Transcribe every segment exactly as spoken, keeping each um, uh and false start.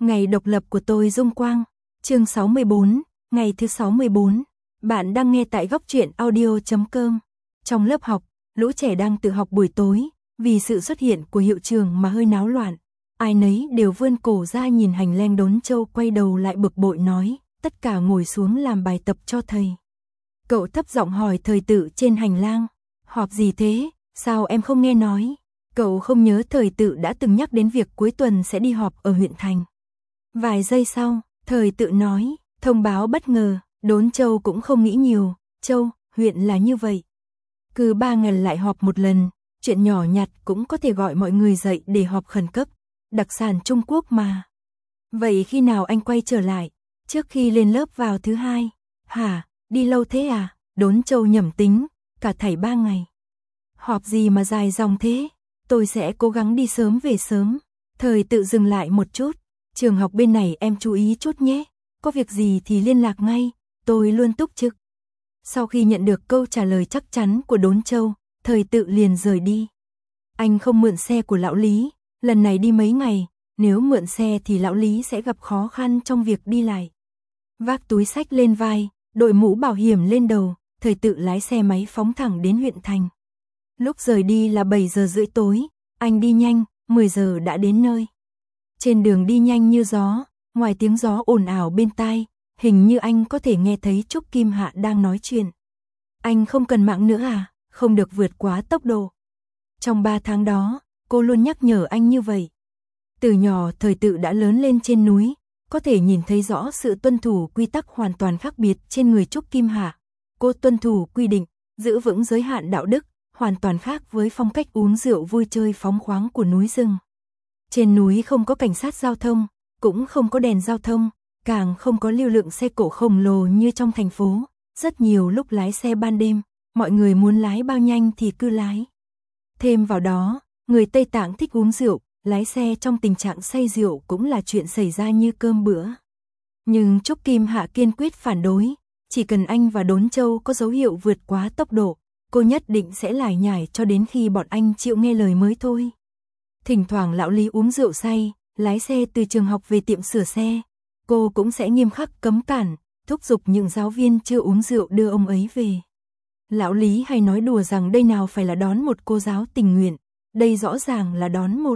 Ngày độc lập của tôi Dung Quang, chương sáu mươi bốn, ngày thứ sáu mươi bốn. Bạn đang nghe tại góc truyện audio chấm com. Trong lớp học, lũ trẻ đang tự học buổi tối, vì sự xuất hiện của hiệu trưởng mà hơi náo loạn. Ai nấy đều vươn cổ ra nhìn hành lang. Đốn Châu quay đầu lại bực bội nói, tất cả ngồi xuống làm bài tập cho thầy. Cậu thấp giọng hỏi Thời Tự trên hành lang, họp gì thế, sao em không nghe nói? Cậu không nhớ Thời Tự đã từng nhắc đến việc cuối tuần sẽ đi họp ở huyện thành. Vài giây sau, Thời Tự nói, thông báo bất ngờ. Đốn Châu cũng không nghĩ nhiều, Châu, huyện là như vậy. Cứ ba ngày lại họp một lần, chuyện nhỏ nhặt cũng có thể gọi mọi người dậy để họp khẩn cấp. Đặc sản Trung Quốc mà. Vậy khi nào anh quay trở lại? Trước khi lên lớp vào thứ hai. Hả, đi lâu thế à? Đốn Châu nhẩm tính, cả thảy ba ngày. Họp gì mà dài dòng thế? Tôi sẽ cố gắng đi sớm về sớm. Thời Tự dừng lại một chút. Trường học bên này em chú ý chút nhé. Có việc gì thì liên lạc ngay, tôi luôn túc trực. Sau khi nhận được câu trả lời chắc chắn của Đốn Châu, Thời Tự liền rời đi. Anh không mượn xe của lão Lý, lần này đi mấy ngày, nếu mượn xe thì lão Lý sẽ gặp khó khăn trong việc đi lại. Vác túi xách lên vai, đội mũ bảo hiểm lên đầu, Thời Tự lái xe máy phóng thẳng đến huyện thành. Lúc rời đi là bảy giờ rưỡi tối, anh đi nhanh, mười giờ đã đến nơi. Trên đường đi nhanh như gió, ngoài tiếng gió ồn ào bên tai, hình như anh có thể nghe thấy Trúc Kim Hạ đang nói chuyện. Anh không cần mạng nữa à, không được vượt quá tốc độ. Trong ba tháng đó, cô luôn nhắc nhở anh như vậy. Từ nhỏ Thời Tự đã lớn lên trên núi, có thể nhìn thấy rõ sự tuân thủ quy tắc hoàn toàn khác biệt trên người Trúc Kim Hạ. Cô tuân thủ quy định, giữ vững giới hạn đạo đức, hoàn toàn khác với phong cách uống rượu vui chơi phóng khoáng của núi rừng. Trên núi không có cảnh sát giao thông, cũng không có đèn giao thông, càng không có lưu lượng xe cộ khổng lồ như trong thành phố. Rất nhiều lúc lái xe ban đêm, mọi người muốn lái bao nhanh thì cứ lái. Thêm vào đó, người Tây Tạng thích uống rượu, lái xe trong tình trạng say rượu cũng là chuyện xảy ra như cơm bữa. Nhưng Trúc Kim Hạ kiên quyết phản đối, chỉ cần anh và Đốn Châu có dấu hiệu vượt quá tốc độ, cô nhất định sẽ lải nhải cho đến khi bọn anh chịu nghe lời mới thôi. Thỉnh thoảng lão Lý uống rượu say, lái xe từ trường học về tiệm sửa xe, cô cũng sẽ nghiêm khắc cấm cản, thúc giục những giáo viên chưa uống rượu đưa ông ấy về. Lão Lý hay nói đùa rằng đây nào phải là đón một cô giáo tình nguyện, đây rõ ràng là đón một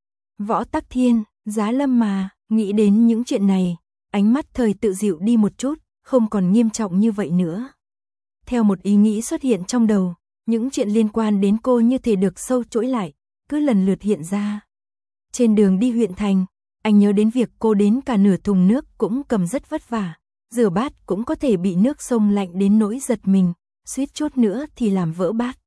Võ Tắc Thiên, Giá Lâm mà. Nghĩ đến những chuyện này, ánh mắt Thời Tự dịu đi một chút, không còn nghiêm trọng như vậy nữa. Theo một ý nghĩ xuất hiện trong đầu, những chuyện liên quan đến cô như thể được sâu chuỗi lại, cứ lần lượt hiện ra. Trên đường đi huyện thành, anh nhớ đến việc cô đến cả nửa thùng nước cũng cầm rất vất vả, rửa bát cũng có thể bị nước sông lạnh đến nỗi giật mình, suýt chút nữa thì làm vỡ bát.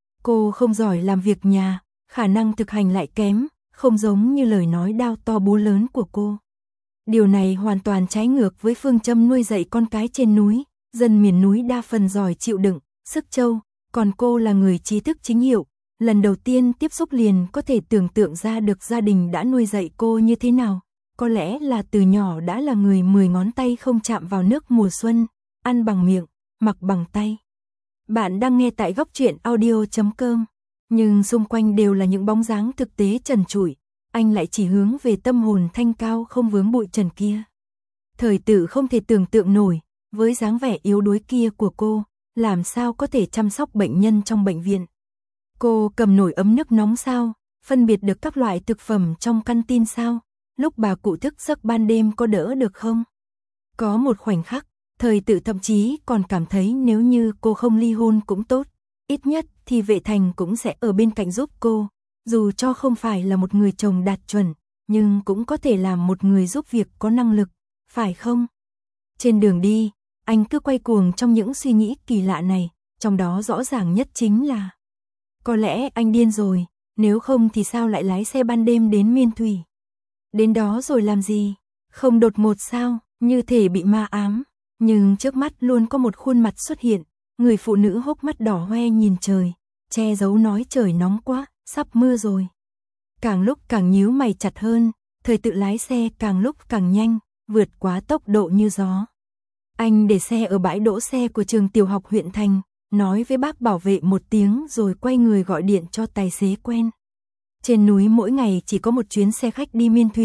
Cô không giỏi làm việc nhà, khả năng thực hành lại kém, không giống như lời nói đao to búa lớn của cô. Điều này hoàn toàn trái ngược với phương châm nuôi dạy con cái trên núi, dân miền núi đa phần giỏi chịu đựng, sức trâu, còn cô là người trí thức chính hiệu. Lần đầu tiên tiếp xúc liền có thể tưởng tượng ra được gia đình đã nuôi dạy cô như thế nào. Có lẽ là từ nhỏ đã là người mười ngón tay không chạm vào nước mùa xuân, ăn bằng miệng, mặc bằng tay. Bạn đang nghe tại góc truyện audio chấm com, nhưng xung quanh đều là những bóng dáng thực tế trần trụi, anh lại chỉ hướng về tâm hồn thanh cao không vướng bụi trần kia. Thời Tự không thể tưởng tượng nổi, với dáng vẻ yếu đuối kia của cô, làm sao có thể chăm sóc bệnh nhân trong bệnh viện. Cô cầm nồi ấm nước nóng sao, phân biệt được các loại thực phẩm trong căn tin sao, lúc bà cụ thức giấc ban đêm có đỡ được không? Có một khoảnh khắc, Thời Tự thậm chí còn cảm thấy nếu như cô không ly hôn cũng tốt, ít nhất thì Vệ Thành cũng sẽ ở bên cạnh giúp cô, dù cho không phải là một người chồng đạt chuẩn, nhưng cũng có thể làm một người giúp việc có năng lực, phải không? Trên đường đi, anh cứ quay cuồng trong những suy nghĩ kỳ lạ này, trong đó rõ ràng nhất chính là có lẽ anh điên rồi, nếu không thì sao lại lái xe ban đêm đến Miên Thủy? Đến đó rồi làm gì? Không đột ngột sao, như thể bị ma ám. Nhưng trước mắt luôn có một khuôn mặt xuất hiện, người phụ nữ hốc mắt đỏ hoe nhìn trời, che giấu nói trời nóng quá, sắp mưa rồi. Càng lúc càng nhíu mày chặt hơn, Thời Tự lái xe càng lúc càng nhanh, vượt quá tốc độ như gió. Anh để xe ở bãi đỗ xe của trường tiểu học huyện thành, nói với bác bảo vệ một tiếng rồi quay người gọi điện cho tài xế quen. Trên núi mỗi ngày chỉ có một chuyến xe khách đi Miên Thủy,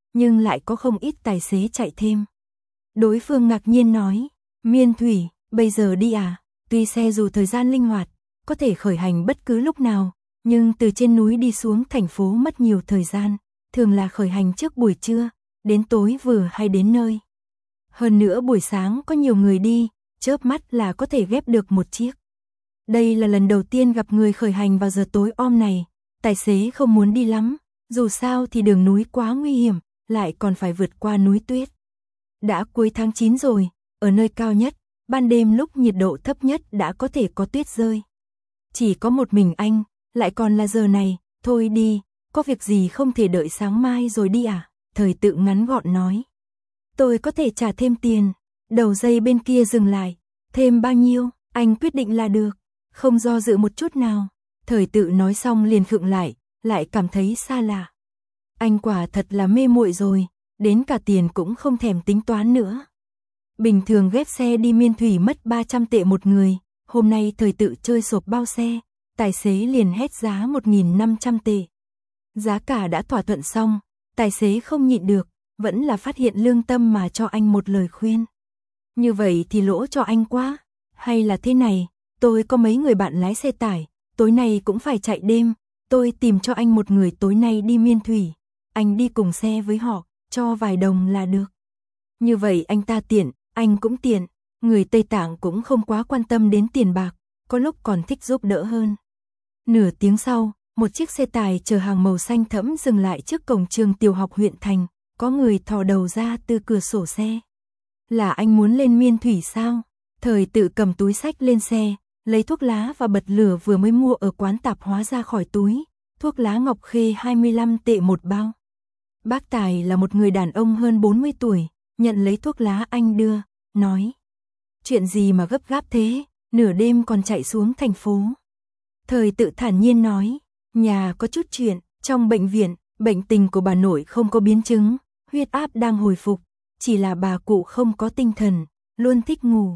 nhưng lại có không ít tài xế chạy thêm. Đối phương ngạc nhiên nói, Miên Thủy, bây giờ đi à? Tuy xe dù thời gian linh hoạt, có thể khởi hành bất cứ lúc nào, nhưng từ trên núi đi xuống thành phố mất nhiều thời gian, thường là khởi hành trước buổi trưa, đến tối vừa hay đến nơi. Hơn nữa buổi sáng có nhiều người đi, chớp mắt là có thể ghép được một chiếc. Đây là lần đầu tiên gặp người khởi hành vào giờ tối om này, tài xế không muốn đi lắm, dù sao thì đường núi quá nguy hiểm, lại còn phải vượt qua núi tuyết. Đã cuối tháng chín rồi, ở nơi cao nhất, ban đêm lúc nhiệt độ thấp nhất đã có thể có tuyết rơi. Chỉ có một mình anh, lại còn là giờ này, thôi đi, có việc gì không thể đợi sáng mai rồi đi à? Thời Tự ngắn gọn nói. Tôi có thể trả thêm tiền. Đầu dây bên kia dừng lại. Thêm bao nhiêu, anh quyết định là được. Không do dự một chút nào. Thời Tự nói xong liền khựng lại, lại cảm thấy xa lạ. Anh quả thật là mê muội rồi, đến cả tiền cũng không thèm tính toán nữa. Bình thường ghép xe đi Miên Thủy mất ba trăm tệ một người, hôm nay Thời Tự chơi sộp bao xe, tài xế liền hét giá một nghìn năm trăm tệ. Giá cả đã thỏa thuận xong, tài xế không nhịn được, vẫn là phát hiện lương tâm mà cho anh một lời khuyên. Như vậy thì lỗ cho anh quá, hay là thế này, tôi có mấy người bạn lái xe tải, tối nay cũng phải chạy đêm, tôi tìm cho anh một người tối nay đi Miên Thủy, anh đi cùng xe với họ, cho vài đồng là được. Như vậy anh ta tiện, anh cũng tiện, người Tây Tạng cũng không quá quan tâm đến tiền bạc, có lúc còn thích giúp đỡ hơn. Nửa tiếng sau, một chiếc xe tải chở hàng màu xanh thẫm dừng lại trước cổng trường tiểu học huyện thành, có người thò đầu ra từ cửa sổ xe. Là anh muốn lên Miên Thủy sao? Thời Tự cầm túi xách lên xe, lấy thuốc lá và bật lửa vừa mới mua ở quán tạp hóa ra khỏi túi, thuốc lá Ngọc Khê hai mươi lăm tệ một bao. Bác Tài là một người đàn ông hơn bốn mươi tuổi, nhận lấy thuốc lá anh đưa, nói. Chuyện gì mà gấp gáp thế, nửa đêm còn chạy xuống thành phố. Thời Tự thản nhiên nói, nhà có chút chuyện, trong bệnh viện, bệnh tình của bà nội không có biến chứng, huyết áp đang hồi phục, chỉ là bà cụ không có tinh thần, luôn thích ngủ.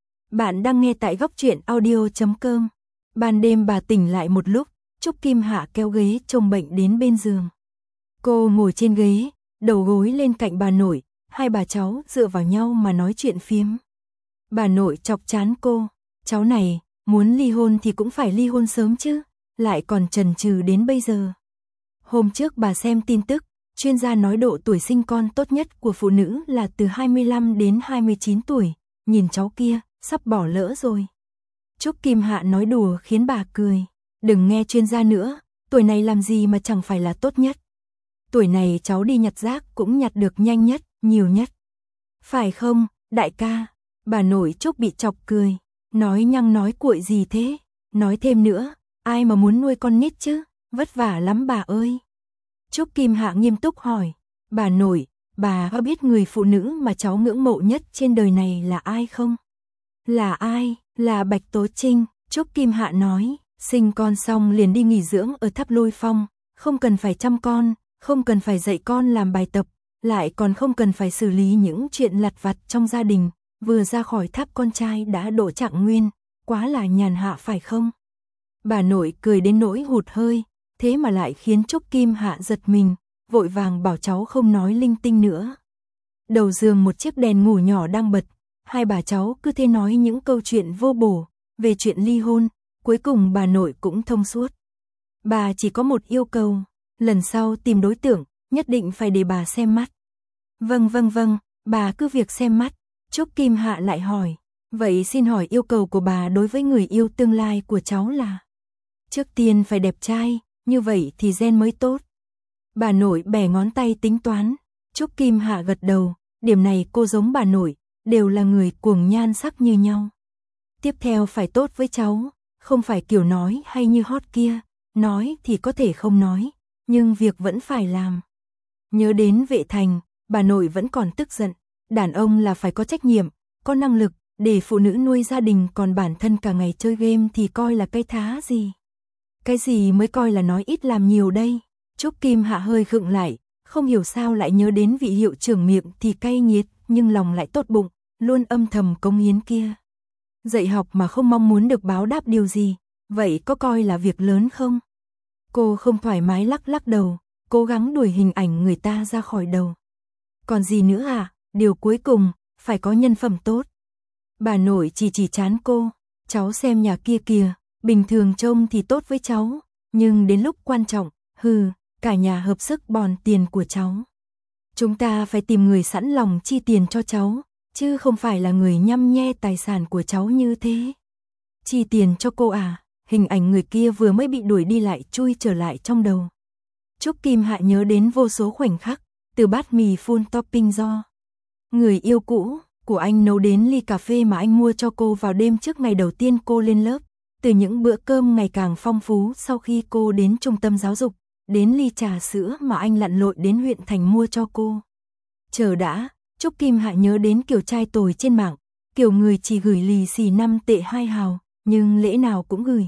Bạn đang nghe tại góc truyện audio chấm com. Ban đêm bà tỉnh lại một lúc, Trúc Kim Hạ kéo ghế trông bệnh đến bên giường. Cô ngồi trên ghế, đầu gối lên cạnh bà nội, hai bà cháu dựa vào nhau mà nói chuyện phiếm. Bà nội chọc chán cô, cháu này, muốn ly hôn thì cũng phải ly hôn sớm chứ, lại còn chần chừ đến bây giờ. Hôm trước bà xem tin tức, chuyên gia nói độ tuổi sinh con tốt nhất của phụ nữ là từ hai mươi lăm đến hai mươi chín tuổi, nhìn cháu kia, sắp bỏ lỡ rồi. Trúc Kim Hạ nói đùa khiến bà cười, đừng nghe chuyên gia nữa, tuổi này làm gì mà chẳng phải là tốt nhất. Tuổi này cháu đi nhặt rác cũng nhặt được nhanh nhất, nhiều nhất. Phải không, đại ca? Bà nội Trúc bị chọc cười, nói nhăng nói cuội gì thế, nói thêm nữa, ai mà muốn nuôi con nít chứ, vất vả lắm bà ơi. Trúc Kim Hạ nghiêm túc hỏi, bà nội, bà có biết người phụ nữ mà cháu ngưỡng mộ nhất trên đời này là ai không? Là ai? Là Bạch Tố Trinh. Trúc Kim Hạ nói, sinh con xong liền đi nghỉ dưỡng ở Tháp Lôi Phong, không cần phải chăm con, không cần phải dạy con làm bài tập, lại còn không cần phải xử lý những chuyện lặt vặt trong gia đình, vừa ra khỏi tháp con trai đã độ trạng nguyên, quá là nhàn hạ phải không? Bà nội cười đến nỗi hụt hơi, thế mà lại khiến Trúc Kim Hạ giật mình, vội vàng bảo cháu không nói linh tinh nữa. Đầu giường một chiếc đèn ngủ nhỏ đang bật, hai bà cháu cứ thế nói những câu chuyện vô bổ, về chuyện ly hôn, cuối cùng bà nội cũng thông suốt. Bà chỉ có một yêu cầu, lần sau tìm đối tượng, nhất định phải để bà xem mắt. Vâng vâng vâng, bà cứ việc xem mắt. Trúc Kim Hạ lại hỏi, vậy xin hỏi yêu cầu của bà đối với người yêu tương lai của cháu là? Trước tiên phải đẹp trai, như vậy thì gen mới tốt. Bà nội bẻ ngón tay tính toán, Trúc Kim Hạ gật đầu, điểm này cô giống bà nội, đều là người cuồng nhan sắc như nhau. Tiếp theo phải tốt với cháu, không phải kiểu nói hay như hot kia, nói thì có thể không nói, nhưng việc vẫn phải làm. Nhớ đến Vệ Thành, bà nội vẫn còn tức giận, đàn ông là phải có trách nhiệm, có năng lực, để phụ nữ nuôi gia đình, còn bản thân cả ngày chơi game thì coi là cái thá gì. Cái gì mới coi là nói ít làm nhiều đây? Trúc Kim Hạ hơi khựng lại, không hiểu sao lại nhớ đến vị hiệu trưởng miệng thì cay nghiệt, nhưng lòng lại tốt bụng, luôn âm thầm cống hiến kia. Dạy học mà không mong muốn được báo đáp điều gì, vậy có coi là việc lớn không? Cô không thoải mái lắc lắc đầu, cố gắng đuổi hình ảnh người ta ra khỏi đầu. Còn gì nữa à, điều cuối cùng, phải có nhân phẩm tốt. Bà nội chỉ chỉ trán cô, cháu xem nhà kia kìa, bình thường trông thì tốt với cháu, nhưng đến lúc quan trọng, hừ, cả nhà hợp sức bòn tiền của cháu. Chúng ta phải tìm người sẵn lòng chi tiền cho cháu, chứ không phải là người nhăm nhe tài sản của cháu như thế. Chi tiền cho cô à, hình ảnh người kia vừa mới bị đuổi đi lại chui trở lại trong đầu. Trúc Kim Hạ nhớ đến vô số khoảnh khắc, từ bát mì full topping do người yêu cũ của anh nấu đến ly cà phê mà anh mua cho cô vào đêm trước ngày đầu tiên cô lên lớp, từ những bữa cơm ngày càng phong phú sau khi cô đến trung tâm giáo dục, đến ly trà sữa mà anh lặn lội đến huyện thành mua cho cô. Chờ đã, Trúc Kim Hạ nhớ đến kiểu trai tồi trên mạng, kiểu người chỉ gửi lì xì năm tệ hai hào, nhưng lễ nào cũng gửi.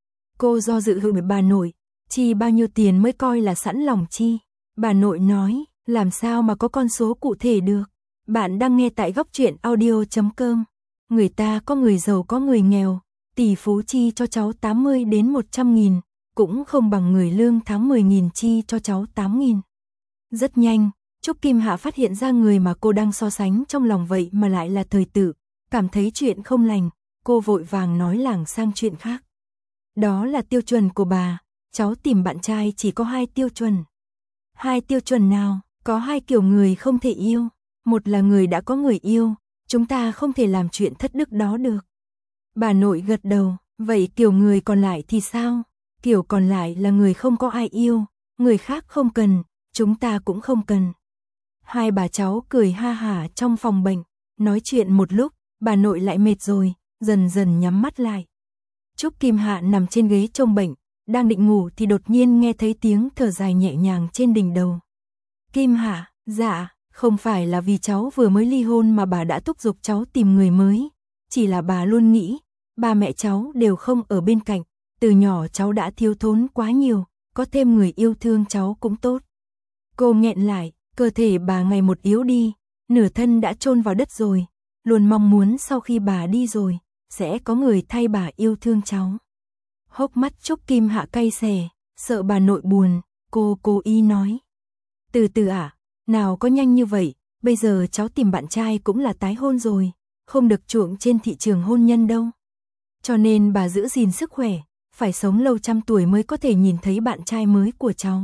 Cô do dự hỏi bà nội, chi bao nhiêu tiền mới coi là sẵn lòng chi? Bà nội nói, làm sao mà có con số cụ thể được? Bạn đang nghe tại góc truyện audio chấm com. Người ta có người giàu có người nghèo, tỷ phú chi cho cháu tám mươi đến một trăm nghìn, cũng không bằng người lương tháng mười nghìn chi cho cháu tám nghìn. Rất nhanh, Trúc Kim Hạ phát hiện ra người mà cô đang so sánh trong lòng vậy mà lại là thời tử, cảm thấy chuyện không lành, cô vội vàng nói lảng sang chuyện khác. Đó là tiêu chuẩn của bà, cháu tìm bạn trai chỉ có hai tiêu chuẩn. Hai tiêu chuẩn nào? Có hai kiểu người không thể yêu. Một là người đã có người yêu, chúng ta không thể làm chuyện thất đức đó được. Bà nội gật đầu, vậy kiểu người còn lại thì sao? Kiểu còn lại là người không có ai yêu, người khác không cần, chúng ta cũng không cần. Hai bà cháu cười ha hả trong phòng bệnh, nói chuyện một lúc, bà nội lại mệt rồi, dần dần nhắm mắt lại. Trúc Kim Hạ nằm trên ghế trông bệnh, đang định ngủ thì đột nhiên nghe thấy tiếng thở dài nhẹ nhàng trên đỉnh đầu. Kim Hạ, dạ, không phải là vì cháu vừa mới ly hôn mà bà đã thúc giục cháu tìm người mới, chỉ là bà luôn nghĩ, ba mẹ cháu đều không ở bên cạnh, từ nhỏ cháu đã thiếu thốn quá nhiều, có thêm người yêu thương cháu cũng tốt. Cô nghẹn lại, cơ thể bà ngày một yếu đi, nửa thân đã chôn vào đất rồi, luôn mong muốn sau khi bà đi rồi, sẽ có người thay bà yêu thương cháu. Hốc mắt Trúc Kim Hạ cay xè, sợ bà nội buồn, cô cố ý nói. Từ từ ạ, à, nào có nhanh như vậy, bây giờ cháu tìm bạn trai cũng là tái hôn rồi, không được chuộng trên thị trường hôn nhân đâu. Cho nên bà giữ gìn sức khỏe, phải sống lâu trăm tuổi mới có thể nhìn thấy bạn trai mới của cháu.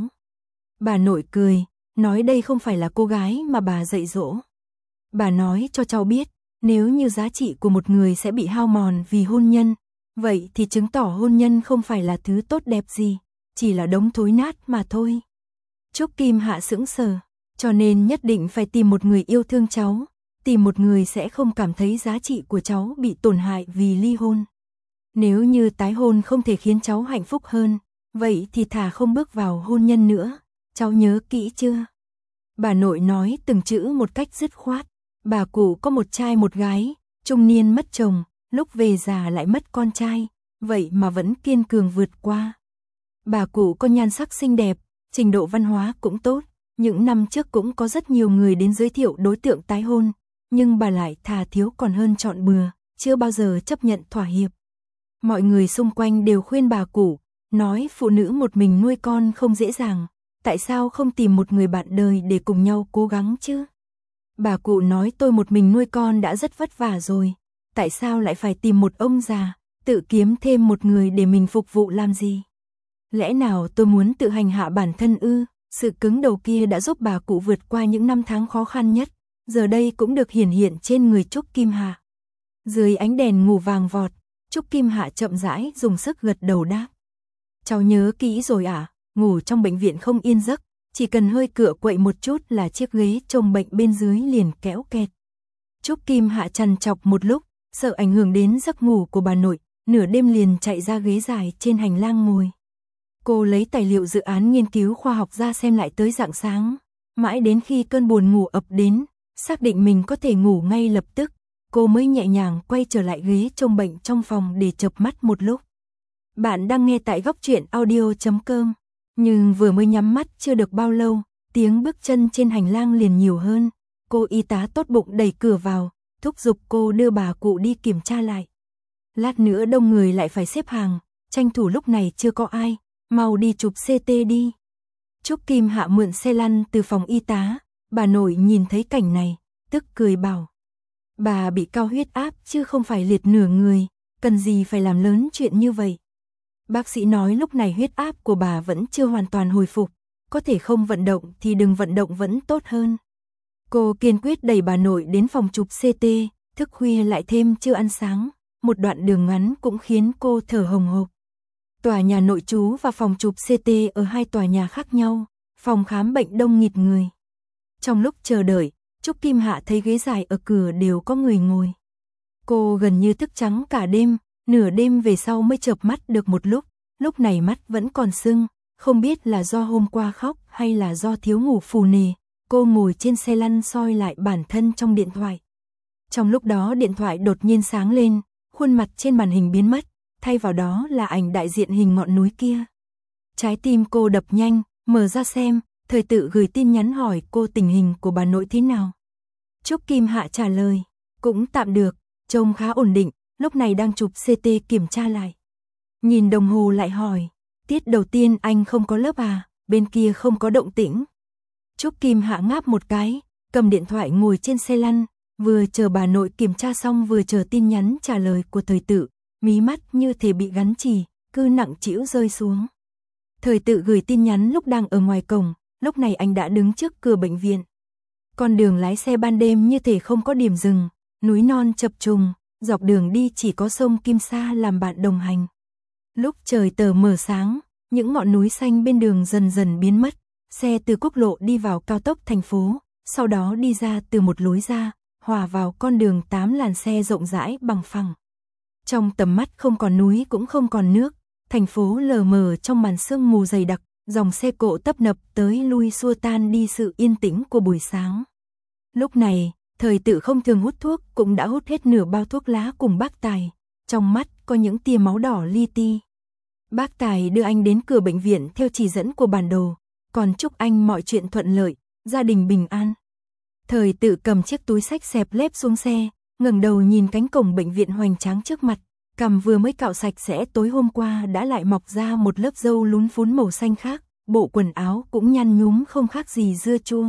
Bà nội cười, nói đây không phải là cô gái mà bà dạy dỗ. Bà nói cho cháu biết, nếu như giá trị của một người sẽ bị hao mòn vì hôn nhân, vậy thì chứng tỏ hôn nhân không phải là thứ tốt đẹp gì, chỉ là đống thối nát mà thôi. Trúc Kim Hạ sững sờ, cho nên nhất định phải tìm một người yêu thương cháu, tìm một người sẽ không cảm thấy giá trị của cháu bị tổn hại vì ly hôn. Nếu như tái hôn không thể khiến cháu hạnh phúc hơn, vậy thì thà không bước vào hôn nhân nữa, cháu nhớ kỹ chưa? Bà nội nói từng chữ một cách dứt khoát, bà cụ có một trai một gái, trung niên mất chồng, lúc về già lại mất con trai, vậy mà vẫn kiên cường vượt qua. Bà cụ có nhan sắc xinh đẹp, trình độ văn hóa cũng tốt, những năm trước cũng có rất nhiều người đến giới thiệu đối tượng tái hôn, nhưng bà lại thà thiếu còn hơn chọn bừa, chưa bao giờ chấp nhận thỏa hiệp. Mọi người xung quanh đều khuyên bà cụ, nói phụ nữ một mình nuôi con không dễ dàng, tại sao không tìm một người bạn đời để cùng nhau cố gắng chứ? Bà cụ nói tôi một mình nuôi con đã rất vất vả rồi, tại sao lại phải tìm một ông già, tự kiếm thêm một người để mình phục vụ làm gì? Lẽ nào tôi muốn tự hành hạ bản thân ư? Sự cứng đầu kia đã giúp bà cụ vượt qua những năm tháng khó khăn nhất, giờ đây cũng được hiển hiện trên người Trúc Kim Hạ. Dưới ánh đèn ngủ vàng vọt, Trúc Kim Hạ chậm rãi dùng sức gật đầu đáp. Cháu nhớ kỹ rồi ạ, à, ngủ trong bệnh viện không yên giấc, chỉ cần hơi cựa quậy một chút là chiếc ghế trông bệnh bên dưới liền kéo kẹt. Trúc Kim Hạ trằn trọc một lúc, sợ ảnh hưởng đến giấc ngủ của bà nội, nửa đêm liền chạy ra ghế dài trên hành lang ngồi. Cô lấy tài liệu dự án nghiên cứu khoa học ra xem lại tới rạng sáng, mãi đến khi cơn buồn ngủ ập đến, xác định mình có thể ngủ ngay lập tức, cô mới nhẹ nhàng quay trở lại ghế trông bệnh trong phòng để chợp mắt một lúc. Bạn đang nghe tại góc truyện audio chấm com, nhưng vừa mới nhắm mắt chưa được bao lâu, tiếng bước chân trên hành lang liền nhiều hơn, cô y tá tốt bụng đẩy cửa vào, thúc giục cô đưa bà cụ đi kiểm tra lại. Lát nữa đông người lại phải xếp hàng, tranh thủ lúc này chưa có ai, mau đi chụp xê tê đi. Trúc Kim Hạ mượn xe lăn từ phòng y tá, Bà nội nhìn thấy cảnh này, tức cười bảo. Bà bị cao huyết áp chứ không phải liệt nửa người, cần gì phải làm lớn chuyện như vậy. Bác sĩ nói lúc này huyết áp của bà vẫn chưa hoàn toàn hồi phục, có thể không vận động thì đừng vận động vẫn tốt hơn. Cô kiên quyết đẩy bà nội đến phòng chụp xê tê, thức khuya lại thêm chưa ăn sáng, một đoạn đường ngắn cũng khiến cô thở hồng hộc. Tòa nhà nội trú và phòng chụp xê tê ở hai tòa nhà khác nhau, phòng khám bệnh đông nghịt người. Trong lúc chờ đợi, Trúc Kim Hạ thấy ghế dài ở cửa đều có người ngồi. Cô gần như thức trắng cả đêm, nửa đêm về sau mới chợp mắt được một lúc, lúc này mắt vẫn còn sưng, không biết là do hôm qua khóc hay là do thiếu ngủ phù nề. Cô ngồi trên xe lăn soi lại bản thân trong điện thoại. Trong lúc đó điện thoại đột nhiên sáng lên, khuôn mặt trên màn hình biến mất, thay vào đó là ảnh đại diện hình ngọn núi kia. Trái tim cô đập nhanh, mở ra xem, Thời Tự gửi tin nhắn hỏi cô tình hình của bà nội thế nào. Trúc Kim Hạ trả lời, cũng tạm được, trông khá ổn định, lúc này đang chụp xê tê kiểm tra lại. Nhìn đồng hồ lại hỏi, tiết đầu tiên anh không có lớp à, bên kia không có động tĩnh. Trúc Kim Hạ ngáp một cái, cầm điện thoại ngồi trên xe lăn, vừa chờ bà nội kiểm tra xong vừa chờ tin nhắn trả lời của Thời Tự, mí mắt như thể bị gắn chì, cứ nặng trĩu rơi xuống. Thời Tự gửi tin nhắn lúc đang ở ngoài cổng, lúc này anh đã đứng trước cửa bệnh viện. Con đường lái xe ban đêm như thể không có điểm dừng, núi non chập trùng, dọc đường đi chỉ có sông Kim Sa làm bạn đồng hành. Lúc trời tờ mờ sáng, những ngọn núi xanh bên đường dần dần biến mất, xe từ quốc lộ đi vào cao tốc thành phố, sau đó đi ra từ một lối ra, hòa vào con đường tám làn xe rộng rãi bằng phẳng. Trong tầm mắt không còn núi cũng không còn nước, thành phố lờ mờ trong màn sương mù dày đặc, dòng xe cộ tấp nập tới lui xua tan đi sự yên tĩnh của buổi sáng. Lúc này, Thời Tự không thường hút thuốc cũng đã hút hết nửa bao thuốc lá cùng bác Tài, trong mắt có những tia máu đỏ li ti. Bác Tài đưa anh đến cửa bệnh viện theo chỉ dẫn của bản đồ, còn chúc anh mọi chuyện thuận lợi, gia đình bình an. Thời Tự cầm chiếc túi xách xẹp lép xuống xe, ngẩng đầu nhìn cánh cổng bệnh viện hoành tráng trước mặt, cằm vừa mới cạo sạch sẽ tối hôm qua đã lại mọc ra một lớp râu lún phún màu xanh khác, bộ quần áo cũng nhăn nhúm không khác gì dưa chua.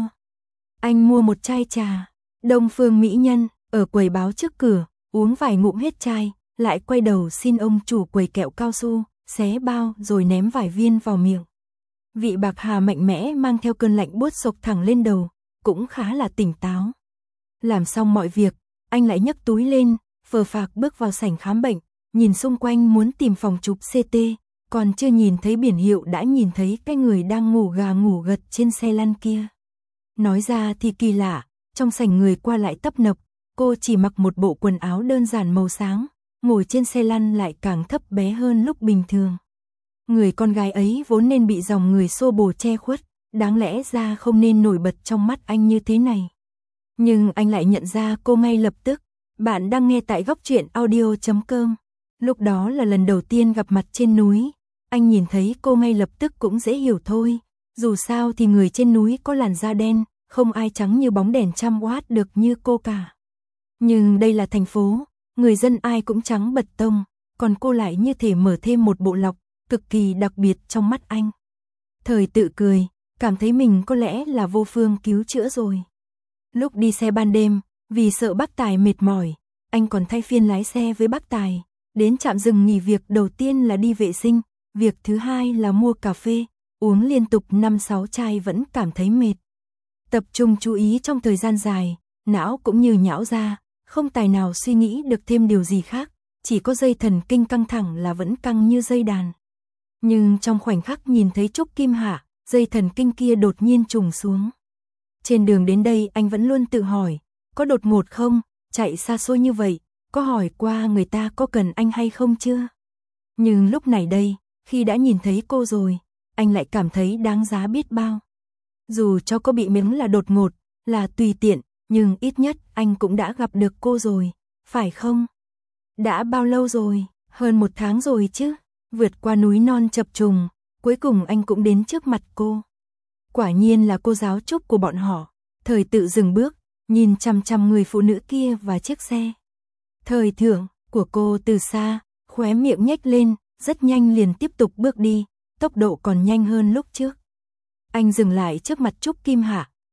Anh mua một chai trà, Đông Phương Mỹ Nhân, ở quầy báo trước cửa, uống vài ngụm hết chai, lại quay đầu xin ông chủ quầy kẹo cao su, xé bao rồi ném vài viên vào miệng. Vị bạc hà mạnh mẽ mang theo cơn lạnh buốt sộc thẳng lên đầu, cũng khá là tỉnh táo. Làm xong mọi việc, anh lại nhấc túi lên, phờ phạc bước vào sảnh khám bệnh, nhìn xung quanh muốn tìm phòng chụp xê tê, còn chưa nhìn thấy biển hiệu đã nhìn thấy cái người đang ngủ gà ngủ gật trên xe lăn kia. Nói ra thì kỳ lạ, trong sảnh người qua lại tấp nập, cô chỉ mặc một bộ quần áo đơn giản màu sáng, ngồi trên xe lăn lại càng thấp bé hơn lúc bình thường. Người con gái ấy vốn nên bị dòng người xô bồ che khuất, đáng lẽ ra không nên nổi bật trong mắt anh như thế này. Nhưng anh lại nhận ra cô ngay lập tức. Bạn đang nghe tại góc truyện audio chấm com. Lúc đó là lần đầu tiên gặp mặt trên núi, anh nhìn thấy cô ngay lập tức cũng dễ hiểu thôi. Dù sao thì người trên núi có làn da đen, không ai trắng như bóng đèn trăm watt được như cô cả. Nhưng đây là thành phố, người dân ai cũng trắng bật tông, còn cô lại như thể mở thêm một bộ lọc, cực kỳ đặc biệt trong mắt anh. Thời Tự cười, cảm thấy mình có lẽ là vô phương cứu chữa rồi. Lúc đi xe ban đêm, vì sợ bác Tài mệt mỏi, anh còn thay phiên lái xe với bác Tài. Đến trạm dừng nghỉ việc đầu tiên là đi vệ sinh, việc thứ hai là mua cà phê, uống liên tục năm sáu chai vẫn cảm thấy mệt. Tập trung chú ý trong thời gian dài, não cũng như nhão ra, không tài nào suy nghĩ được thêm điều gì khác, chỉ có dây thần kinh căng thẳng là vẫn căng như dây đàn. Nhưng trong khoảnh khắc nhìn thấy Trúc Kim Hạ, dây thần kinh kia đột nhiên trùng xuống. Trên đường đến đây anh vẫn luôn tự hỏi, có đột ngột không, chạy xa xôi như vậy, có hỏi qua người ta có cần anh hay không chưa? Nhưng lúc này đây, khi đã nhìn thấy cô rồi, anh lại cảm thấy đáng giá biết bao. Dù cho có bị miếng là đột ngột, là tùy tiện, nhưng ít nhất anh cũng đã gặp được cô rồi, phải không? Đã bao lâu rồi? Hơn một tháng rồi chứ? Vượt qua núi non chập trùng, cuối cùng anh cũng đến trước mặt cô. Quả nhiên là cô giáo Trúc của bọn họ. Thời Tự dừng bước, nhìn chằm chằm người phụ nữ kia và chiếc xe. Thời thượng của cô từ xa, khóe miệng nhếch lên, rất nhanh liền tiếp tục bước đi, tốc độ còn nhanh hơn lúc trước. Anh dừng lại trước mặt Trúc Kim Hạ,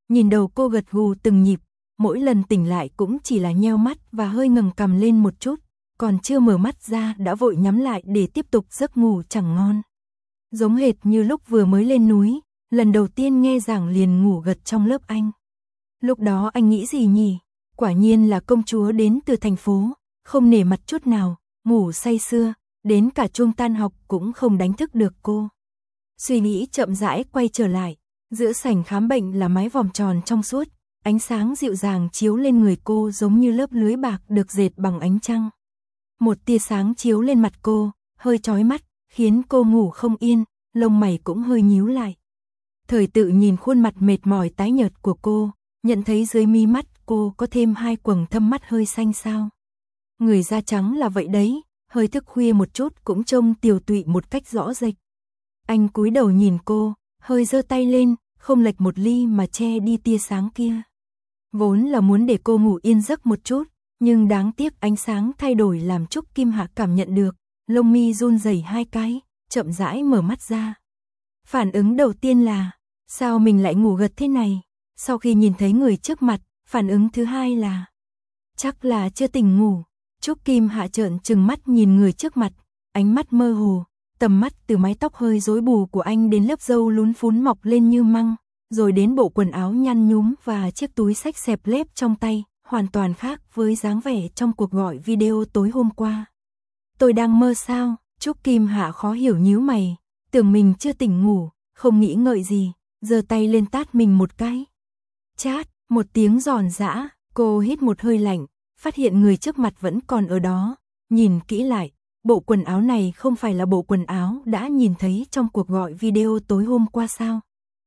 Nhìn đầu cô gật gù từng nhịp, mỗi lần tỉnh lại cũng chỉ là nheo mắt và hơi ngẩng cằm lên một chút, còn chưa mở mắt ra đã vội nhắm lại để tiếp tục giấc ngủ chẳng ngon. Giống hệt như lúc vừa mới lên núi, lần đầu tiên nghe giảng liền ngủ gật trong lớp anh. Lúc đó anh nghĩ gì nhỉ? Quả nhiên là công chúa đến từ thành phố, không nể mặt chút nào, ngủ say sưa, đến cả chuông tan học cũng không đánh thức được cô. Suy nghĩ chậm rãi quay trở lại, giữa sảnh khám bệnh là mái vòm tròn trong suốt, ánh sáng dịu dàng chiếu lên người cô giống như lớp lưới bạc được dệt bằng ánh trăng. Một tia sáng chiếu lên mặt cô, hơi chói mắt, khiến cô ngủ không yên, lông mày cũng hơi nhíu lại. Thời Tự nhìn khuôn mặt mệt mỏi tái nhợt của cô, nhận thấy dưới mí mắt cô có thêm hai quầng thâm mắt hơi xanh xao. Người da trắng là vậy đấy, hơi thức khuya một chút cũng trông tiều tụy một cách rõ rệt. Anh cúi đầu nhìn cô, hơi giơ tay lên, không lệch một ly mà che đi tia sáng kia. Vốn là muốn để cô ngủ yên giấc một chút, nhưng đáng tiếc ánh sáng thay đổi làm Trúc Kim Hạ cảm nhận được, lông mi run rẩy hai cái, chậm rãi mở mắt ra. Phản ứng đầu tiên là, sao mình lại ngủ gật thế này? Sau khi nhìn thấy người trước mặt, phản ứng thứ hai là, chắc là chưa tỉnh ngủ. Trúc Kim Hạ trợn trừng mắt nhìn người trước mặt, ánh mắt mơ hồ, tầm mắt từ mái tóc hơi rối bù của anh đến lớp râu lún phún mọc lên như măng, rồi đến bộ quần áo nhăn nhúm và chiếc túi xách xẹp lép trong tay, hoàn toàn khác với dáng vẻ trong cuộc gọi video tối hôm qua. Tôi đang mơ sao? Trúc Kim Hạ khó hiểu nhíu mày, tưởng mình chưa tỉnh ngủ, không nghĩ ngợi gì, giơ tay lên tát mình một cái. Chát, một tiếng giòn giã, cô hít một hơi lạnh, phát hiện người trước mặt vẫn còn ở đó, nhìn kỹ lại, bộ quần áo này không phải là bộ quần áo đã nhìn thấy trong cuộc gọi video tối hôm qua sao?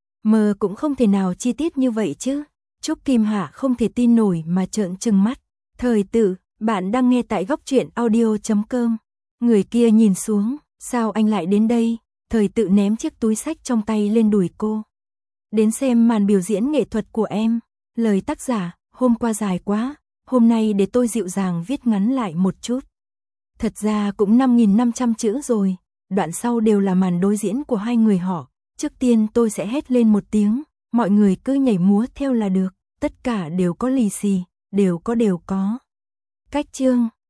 Mơ cũng không thể nào chi tiết như vậy chứ. Trúc Kim Hạ không thể tin nổi mà trợn trừng mắt. Thời Tự, bạn đang nghe tại góc truyện audio chấm com. Người kia nhìn xuống, sao anh lại đến đây? Thời Tự ném chiếc túi xách trong tay lên đùi cô. Đến xem màn biểu diễn nghệ thuật của em. Lời tác giả, hôm qua dài quá, hôm nay để tôi dịu dàng viết ngắn lại một chút. Thật ra cũng năm nghìn năm trăm chữ rồi, đoạn sau đều là màn đối diễn của hai người họ. Trước tiên tôi sẽ hét lên một tiếng, mọi người cứ nhảy múa theo là được, tất cả đều có lì xì, đều có đều có. Cách chương